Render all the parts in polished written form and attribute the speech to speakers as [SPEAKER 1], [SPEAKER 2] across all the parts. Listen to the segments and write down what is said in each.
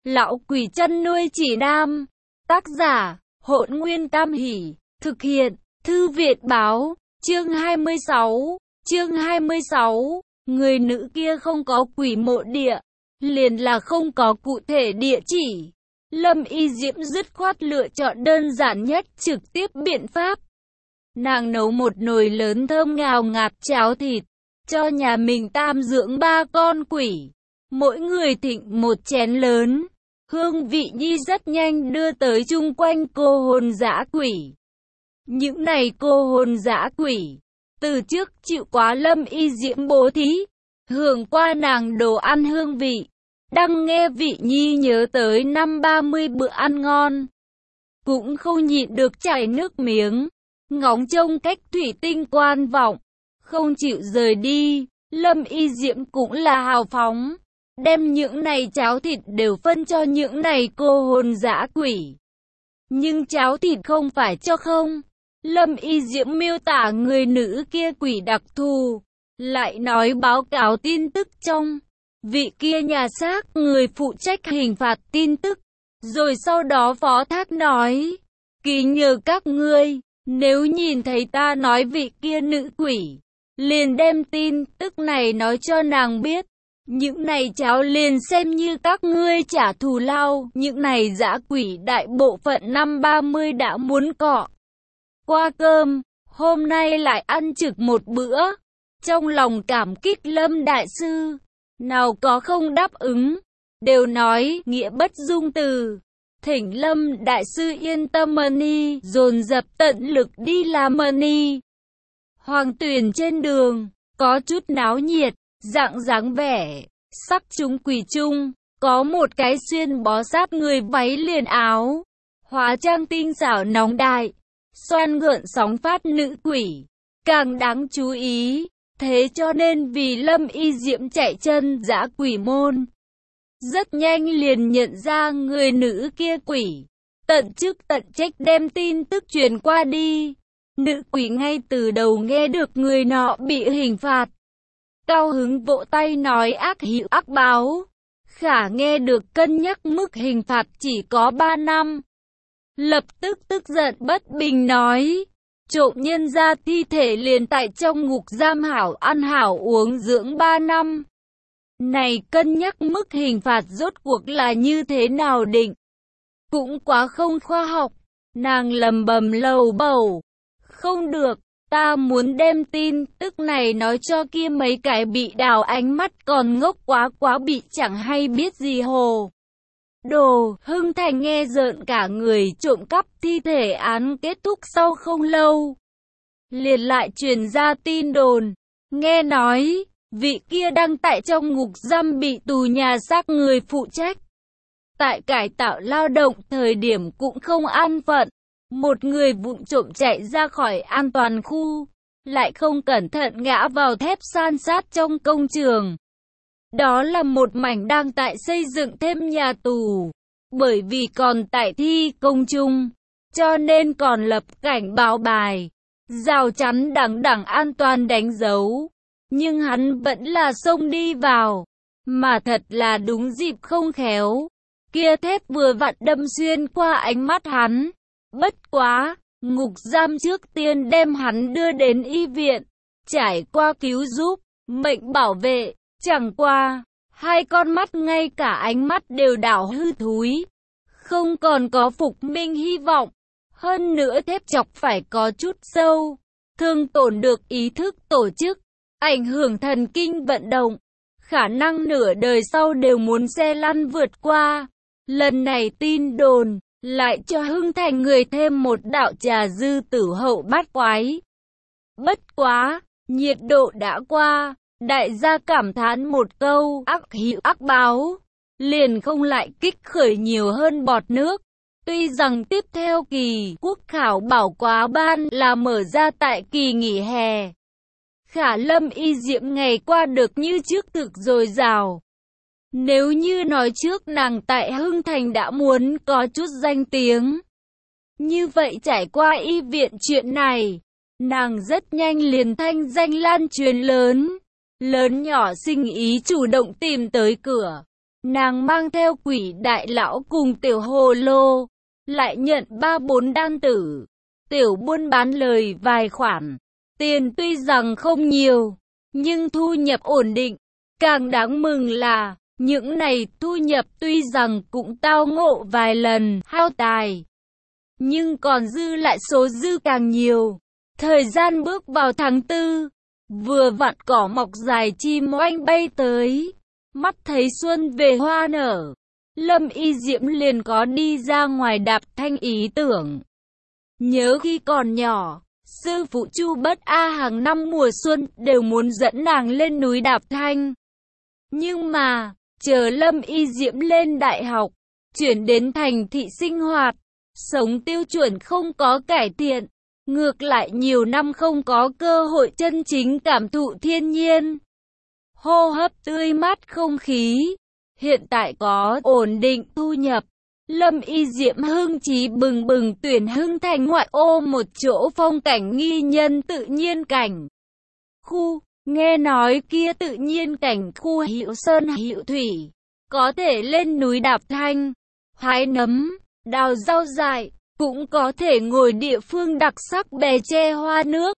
[SPEAKER 1] Lão quỷ chăn nuôi chỉ nam. Tác giả, Hỗn Nguyên Tam Hỷ. Thực hiện, Thư viện báo. Chương 26. Chương 26. Người nữ kia không có quỷ mộ địa, liền là không có cụ thể địa chỉ. Lâm Y Diễm dứt khoát lựa chọn đơn giản nhất trực tiếp biện pháp. Nàng nấu một nồi lớn thơm ngào ngạt cháo thịt, cho nhà mình tam dưỡng 3 con quỷ. Mỗi người thịnh một chén lớn. Hương vị nhi rất nhanh đưa tới chung quanh cô hồn dã quỷ. Những này cô hồn dã quỷ, từ trước chịu quá Lâm Y Diễm bố thí, hưởng qua nàng đồ ăn hương vị. Đang nghe vị nhi nhớ tới năm 30 bữa ăn ngon, cũng không nhịn được chảy nước miếng, ngóng trông cách thủy tinh quan vọng, không chịu rời đi. Lâm Y Diễm cũng là hào phóng, đem những này cháo thịt đều phân cho những này cô hồn dã quỷ. Nhưng cháo thịt không phải cho không. Lâm Y Diễm miêu tả người nữ kia quỷ đặc thù, lại nói báo cáo tin tức trong vị kia nhà xác người phụ trách hình phạt tin tức. Rồi sau đó phó thác nói, kính nhờ các ngươi, nếu nhìn thấy ta nói vị kia nữ quỷ, liền đem tin tức này nói cho nàng biết. Những này cháo liền xem như các ngươi trả thù lao. Những này dã quỷ đại bộ phận năm 30 đã muốn cọ qua cơm, hôm nay lại ăn trực một bữa. Trong lòng cảm kích Lâm đại sư, nào có không đáp ứng, đều nói nghĩa bất dung từ. Thỉnh Lâm đại sư yên tâm mani, dồn dập tận lực đi làm mani. Hoàng tuyển trên đường, có chút náo nhiệt, dạng dáng vẻ, sắc chúng quỷ chung, có một cái xuyên bó sát người váy liền áo, hóa trang tinh xảo nóng đại, xoan gợn sóng phát nữ quỷ, càng đáng chú ý. Thế cho nên vì Lâm Y Diễm chạy chân dã quỷ môn, rất nhanh liền nhận ra người nữ kia quỷ, tận chức tận trách đem tin tức truyền qua đi. Nữ quỷ ngay từ đầu nghe được người nọ bị hình phạt, cao hứng vỗ tay nói ác hữu ác báo. Khả nghe được cân nhắc mức hình phạt chỉ có 3 năm, lập tức tức giận bất bình nói, trộm nhân ra thi thể liền tại trong ngục giam hảo ăn hảo uống dưỡng 3 năm. Này cân nhắc mức hình phạt rốt cuộc là như thế nào định? Cũng quá không khoa học. Nàng lầm bầm lầu bầu, không được, ta muốn đem tin tức này nói cho kia mấy cái bị đào ánh mắt còn ngốc quá bị chẳng hay biết gì hồ đồ. Hưng Thành nghe rợn cả người. Trộm cắp thi thể án kết thúc sau không lâu, liền lại truyền ra tin đồn, nghe nói vị kia đang tại trong ngục giam bị tù nhà xác người phụ trách, tại cải tạo lao động thời điểm cũng không an phận, một người vụng trộm chạy ra khỏi an toàn khu, lại không cẩn thận ngã vào thép san sát trong công trường. Đó là một mảnh đang tại xây dựng thêm nhà tù, bởi vì còn tại thi công chung, cho nên còn lập cảnh báo bài, rào chắn đằng an toàn đánh dấu. Nhưng hắn vẫn là xông đi vào, mà thật là đúng dịp không khéo, kia thép vừa vặn đâm xuyên qua ánh mắt hắn. Bất quá, ngục giam trước tiên đem hắn đưa đến y viện, trải qua cứu giúp, mệnh bảo vệ. Chẳng qua, hai con mắt ngay cả ánh mắt đều đảo hư thúi, không còn có phục minh hy vọng. Hơn nữa thép chọc phải có chút sâu, thương tổn được ý thức tổ chức, ảnh hưởng thần kinh vận động, khả năng nửa đời sau đều muốn xe lăn vượt qua. Lần này tin đồn lại cho Hưng Thành người thêm một đạo trà dư tử hậu bát quái. Bất quá, nhiệt độ đã qua, đại gia cảm thán một câu ác hữu ác báo, liền không lại kích khởi nhiều hơn bọt nước. Tuy rằng tiếp theo kỳ quốc khảo bảo quá ban là mở ra tại kỳ nghỉ hè, khả Lâm Y Diễm ngày qua được như trước thực dồi dào. Nếu như nói trước nàng tại Hưng Thành đã muốn có chút danh tiếng, như vậy trải qua y viện chuyện này, nàng rất nhanh liền thanh danh lan truyền lớn, lớn nhỏ sinh ý chủ động tìm tới cửa. nàng mang theo Quỷ đại lão cùng Tiểu hồ lô, lại nhận 3-4 đan tử. Tiểu buôn bán lời vài khoản, tiền tuy rằng không nhiều, nhưng thu nhập ổn định. Càng đáng mừng là, những này thu nhập tuy rằng cũng tao ngộ vài lần hao tài, nhưng còn dư lại số dư càng nhiều. Thời gian bước vào tháng 4, vừa vặn cỏ mọc dài chim oanh bay tới, mắt thấy xuân về hoa nở. Lâm Y Diễm liền có đi ra ngoài đạp thanh ý tưởng. Nhớ khi còn nhỏ, sư phụ Chu Bất A hàng năm mùa xuân đều muốn dẫn nàng lên núi đạp thanh. Nhưng mà, chờ Lâm Y Diễm lên đại học, chuyển đến thành thị sinh hoạt, sống tiêu chuẩn không có cải thiện, ngược lại nhiều năm không có cơ hội chân chính cảm thụ thiên nhiên, hô hấp tươi mát không khí. Hiện tại có ổn định thu nhập, Lâm Y Diễm hưng chí bừng bừng tuyển Hưng Thành ngoại ô một chỗ phong cảnh nghi nhân tự nhiên cảnh khu. Nghe nói kia tự nhiên cảnh khu Hữu Sơn Hữu Thủy, có thể lên núi đạp thanh, hái nấm, đào rau dại, cũng có thể ngồi địa phương đặc sắc bè tre hoa nước.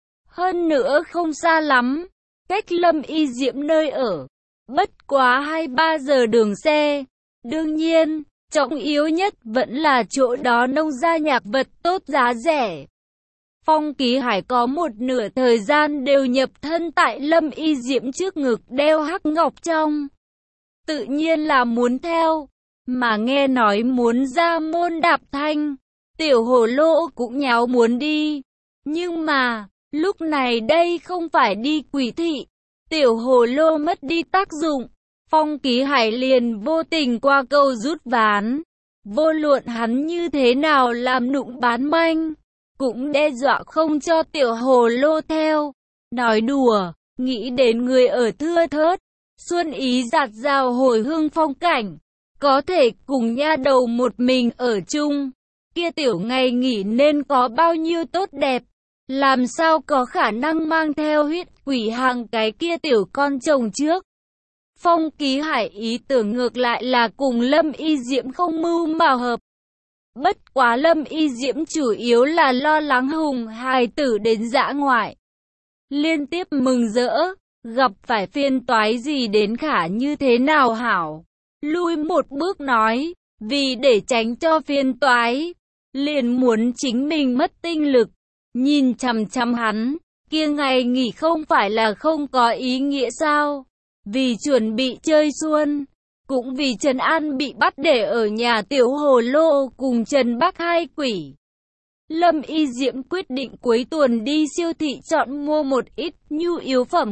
[SPEAKER 1] Hơn nữa không xa lắm, cách Lâm Y Diễm nơi ở, bất quá 2-3 giờ đường xe. Đương nhiên, trọng yếu nhất vẫn là chỗ đó nông gia nhạc vật tốt giá rẻ. Phong Ký Hải có một nửa thời gian đều nhập thân tại Lâm Y Diễm trước ngực đeo hắc ngọc trong. Tự nhiên là muốn theo, mà nghe nói muốn ra môn đạp thanh, Tiểu hồ lô cũng nháo muốn đi. Nhưng mà, lúc này đây không phải đi Quỷ thị, Tiểu hồ lô mất đi tác dụng. Phong Ký Hải liền vô tình qua câu rút ván. Vô luận hắn như thế nào làm nụng bán manh, cũng đe dọa không cho Tiểu hồ lô theo. Nói đùa, nghĩ đến người ở thưa thớt, xuân ý dạt dào hồi hương phong cảnh, có thể cùng nha đầu một mình ở chung. Kia tiểu ngày nghỉ nên có bao nhiêu tốt đẹp, làm sao có khả năng mang theo huyết quỷ hàng cái kia tiểu con chồng trước. Phong Ký Hải ý tưởng ngược lại là cùng Lâm Y Diễm không mưu mà hợp. Bất quá Lâm Y Diễm chủ yếu là lo lắng Hùng hài tử đến dã ngoại, liên tiếp mừng rỡ, gặp phải phiền toái gì đến khả như thế nào hảo. Lui một bước nói, vì để tránh cho phiền toái, liền muốn chính mình mất tinh lực, nhìn chằm chằm hắn, kia ngày nghỉ không phải là không có ý nghĩa sao? Vì chuẩn bị chơi xuân, cũng vì Trần An bị bắt để ở nhà Tiểu hồ lô cùng Trần Bắc hai quỷ. Lâm Y Diễm quyết định cuối tuần đi siêu thị chọn mua một ít nhu yếu phẩm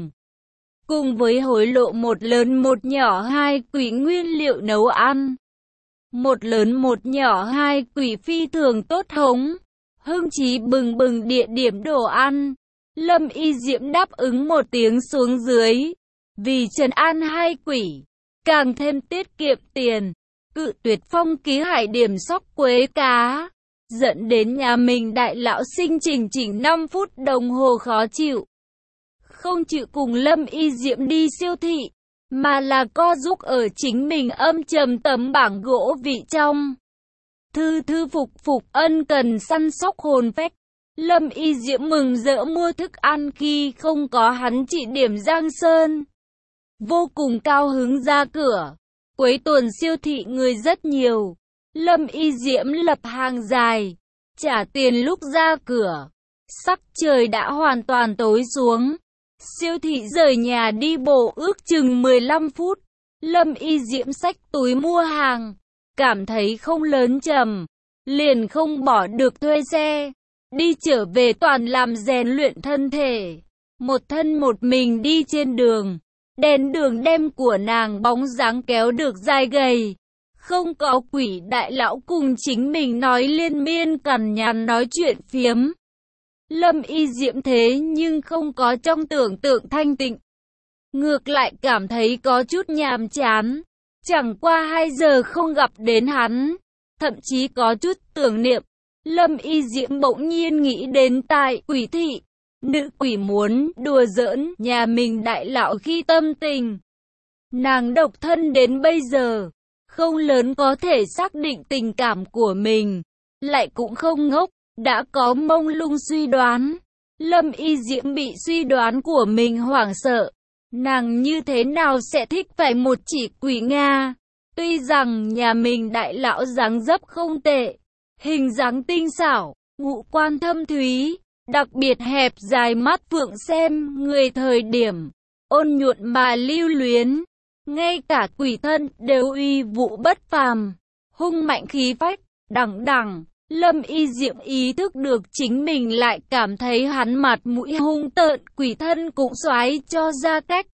[SPEAKER 1] cùng với hối lộ một lớn một nhỏ hai quỷ nguyên liệu nấu ăn. Một lớn một nhỏ hai quỷ phi thường tốt hống, hưng chí bừng bừng địa điểm đồ ăn. Lâm Y Diễm đáp ứng một tiếng xuống dưới, vì Trần An hai quỷ, càng thêm tiết kiệm tiền, cự tuyệt Phong Ký Hải điểm sóc quế cá, dẫn đến nhà mình đại lão sinh chỉnh 5 phút đồng hồ khó chịu. Không chịu cùng Lâm Y Diễm đi siêu thị, mà là co giúp ở chính mình âm trầm tấm bảng gỗ vị trong. Thư phục ân cần săn sóc hồn phách. Lâm Y Diễm mừng rỡ mua thức ăn khi không có hắn chỉ điểm Giang Sơn. Vô cùng cao hứng ra cửa. Cuối tuần siêu thị người rất nhiều. Lâm Y Diễm lập hàng dài, trả tiền lúc ra cửa. Sắc trời đã hoàn toàn tối xuống. Siêu thị rời nhà đi bộ ước chừng 15 phút. Lâm Y Diễm xách túi mua hàng, cảm thấy không lớn chầm, liền không bỏ được thuê xe. Đi trở về toàn làm rèn luyện thân thể. Một thân một mình đi trên đường. Đèn đường đem của nàng bóng dáng kéo được dài gầy. Không có quỷ đại lão cùng chính mình nói liên miên cằn nhằn nói chuyện phiếm. Lâm Y Diễm thế nhưng không có trong tưởng tượng thanh tịnh. Ngược lại cảm thấy có chút nhàm chán. Chẳng qua 2 giờ không gặp đến hắn, thậm chí có chút tưởng niệm. Lâm Y Diễm bỗng nhiên nghĩ đến tại Quỷ thị, nữ quỷ muốn đùa giỡn nhà mình đại lão khi tâm tình. Nàng độc thân đến bây giờ, không lớn có thể xác định tình cảm của mình, lại cũng không ngốc, đã có mông lung suy đoán. Lâm Y Diễm bị suy đoán của mình hoảng sợ. Nàng như thế nào sẽ thích phải một chỉ quỷ Nga? Tuy rằng nhà mình đại lão dáng dấp không tệ, hình dáng tinh xảo, ngũ quan thâm thúy, đặc biệt hẹp dài mắt phượng xem người thời điểm, ôn nhuận mà lưu luyến. Ngay cả quỷ thân đều uy vũ bất phàm, hung mạnh khí phách, đằng đằng. Lâm Y Diệm ý thức được chính mình lại cảm thấy hắn mặt mũi hung tợn, quỷ thân cũng xoái cho ra cách.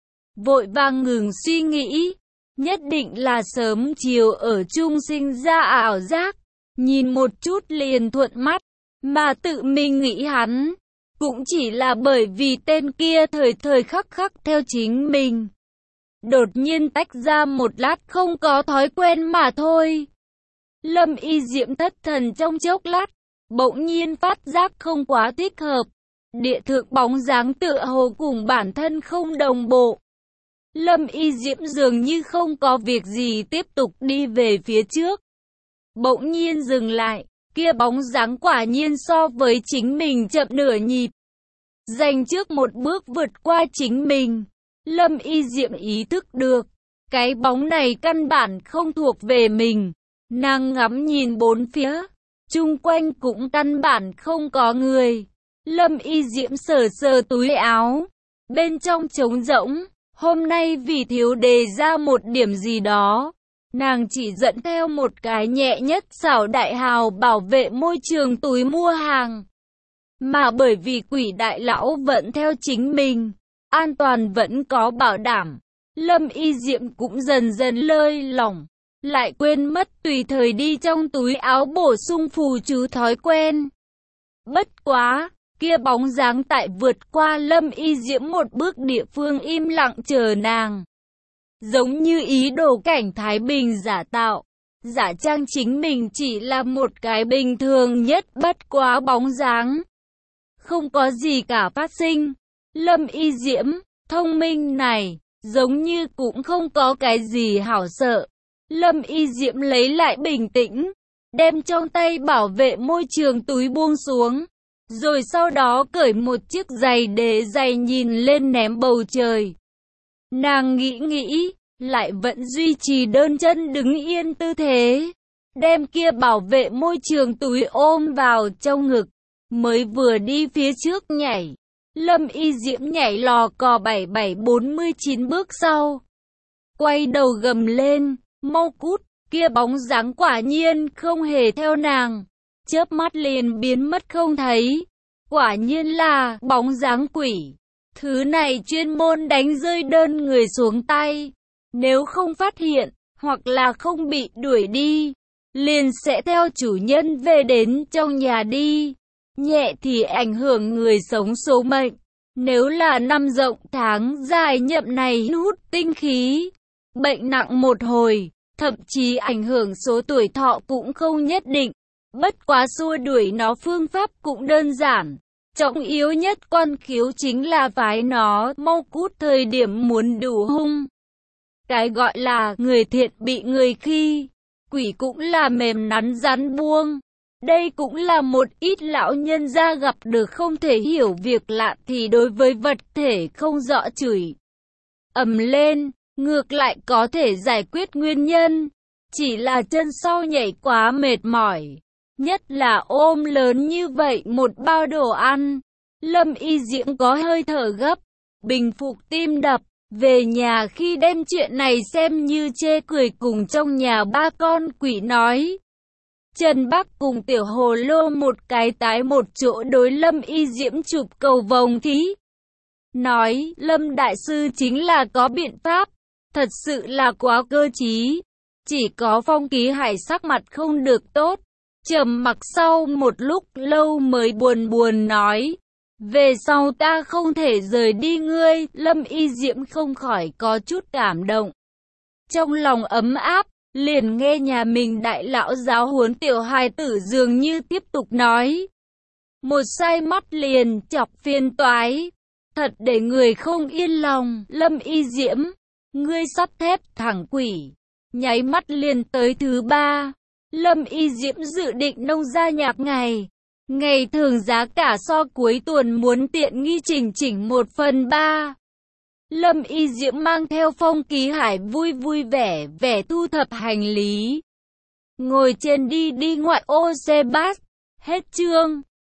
[SPEAKER 1] Vội vàng ngừng suy nghĩ, nhất định là sớm chiều ở chung sinh ra ảo giác, nhìn một chút liền thuận mắt, mà tự mình nghĩ hắn, cũng chỉ là bởi vì tên kia thời thời khắc khắc theo chính mình. Đột nhiên tách ra một lát không có thói quen mà thôi. Lâm Y Diệm thất thần trong chốc lát, bỗng nhiên phát giác không quá thích hợp. Địa thượng bóng dáng tựa hồ cùng bản thân không đồng bộ. Lâm Y Diệm dường như không có việc gì tiếp tục đi về phía trước. Bỗng nhiên dừng lại, kia bóng dáng quả nhiên so với chính mình chậm nửa nhịp. Dành trước một bước vượt qua chính mình. Lâm Y Diệm ý thức được, cái bóng này căn bản không thuộc về mình. Nàng ngắm nhìn bốn phía, chung quanh cũng căn bản không có người. Lâm Y Diễm sờ sờ túi áo, bên trong trống rỗng. Hôm nay vì thiếu đề ra một điểm gì đó, nàng chỉ dẫn theo một cái nhẹ nhất xảo đại hào bảo vệ môi trường túi mua hàng. Mà bởi vì quỷ đại lão vẫn theo chính mình, an toàn vẫn có bảo đảm, Lâm Y Diệm cũng dần dần lơi lỏng, lại quên mất tùy thời đi trong túi áo bổ sung phù chú thói quen. Bất quá, kia bóng dáng tại vượt qua Lâm Y Diễm một bước địa phương im lặng chờ nàng. Giống như ý đồ cảnh thái bình giả tạo, giả trang chính mình chỉ là một cái bình thường nhất bất quá bóng dáng. Không có gì cả phát sinh. Lâm Y Diễm, thông minh này, giống như cũng không có cái gì hảo sợ. Lâm Y Diễm lấy lại bình tĩnh, đem trong tay bảo vệ môi trường túi buông xuống, rồi sau đó cởi một chiếc giày đế giày nhìn lên ném bầu trời. Nàng nghĩ, lại vẫn duy trì đơn chân đứng yên tư thế, đem kia bảo vệ môi trường túi ôm vào trong ngực, mới vừa đi phía trước nhảy. Lâm Y Diễm nhảy lò cò 7749 bước sau, quay đầu gầm lên, mau cút, kia bóng dáng quả nhiên không hề theo nàng, chớp mắt liền biến mất không thấy. Quả nhiên là bóng dáng quỷ, thứ này chuyên môn đánh rơi đơn người xuống tay, nếu không phát hiện, hoặc là không bị đuổi đi, liền sẽ theo chủ nhân về đến trong nhà đi. Nhẹ thì ảnh hưởng người sống số mệnh, nếu là năm rộng tháng dài nhậm này hút tinh khí, bệnh nặng một hồi, thậm chí ảnh hưởng số tuổi thọ cũng không nhất định. Bất quá xua đuổi nó phương pháp cũng đơn giản, trọng yếu nhất quan khiếu chính là phái nó mau cút thời điểm muốn đủ hung. Cái gọi là người thiện bị người khi, quỷ cũng là mềm nắn rắn buông. Đây cũng là một ít lão nhân gia gặp được không thể hiểu việc lạ thì đối với vật thể không rõ chửi ầm lên, ngược lại có thể giải quyết nguyên nhân, chỉ là chân sau nhảy quá mệt mỏi, nhất là ôm lớn như vậy một bao đồ ăn. Lâm Y Diễm có hơi thở gấp, bình phục tim đập, về nhà khi đem chuyện này xem như chê cười cùng trong nhà ba con quỷ nói. Trần Bắc cùng Tiểu Hồ Lô một cái tái một chỗ đối Lâm Y Diễm chụp cầu vồng thí. Nói, Lâm Đại Sư chính là có biện pháp, thật sự là quá cơ trí. Chỉ có Phong Ký Hải sắc mặt không được tốt, trầm mặc sau một lúc lâu mới buồn buồn nói. Về sau ta không thể rời đi ngươi. Lâm Y Diễm không khỏi có chút cảm động. Trong lòng ấm áp, liền nghe nhà mình đại lão giáo huấn tiểu hài tử dường như tiếp tục nói. Một sai mắt liền chọc phiền toái, thật để người không yên lòng. Lâm Y Diễm, Ngươi sắt thép thẳng quỷ. Nháy mắt liền tới thứ ba. Lâm Y Diễm dự định nông gia nhạc ngày thường giá cả so cuối tuần muốn tiện nghi chỉnh 1/3. Lâm Y Diễm mang theo Phong Ký Hải vui vẻ thu thập hành lý. Ngồi trên đi ngoại ô xe bus. Hết chương.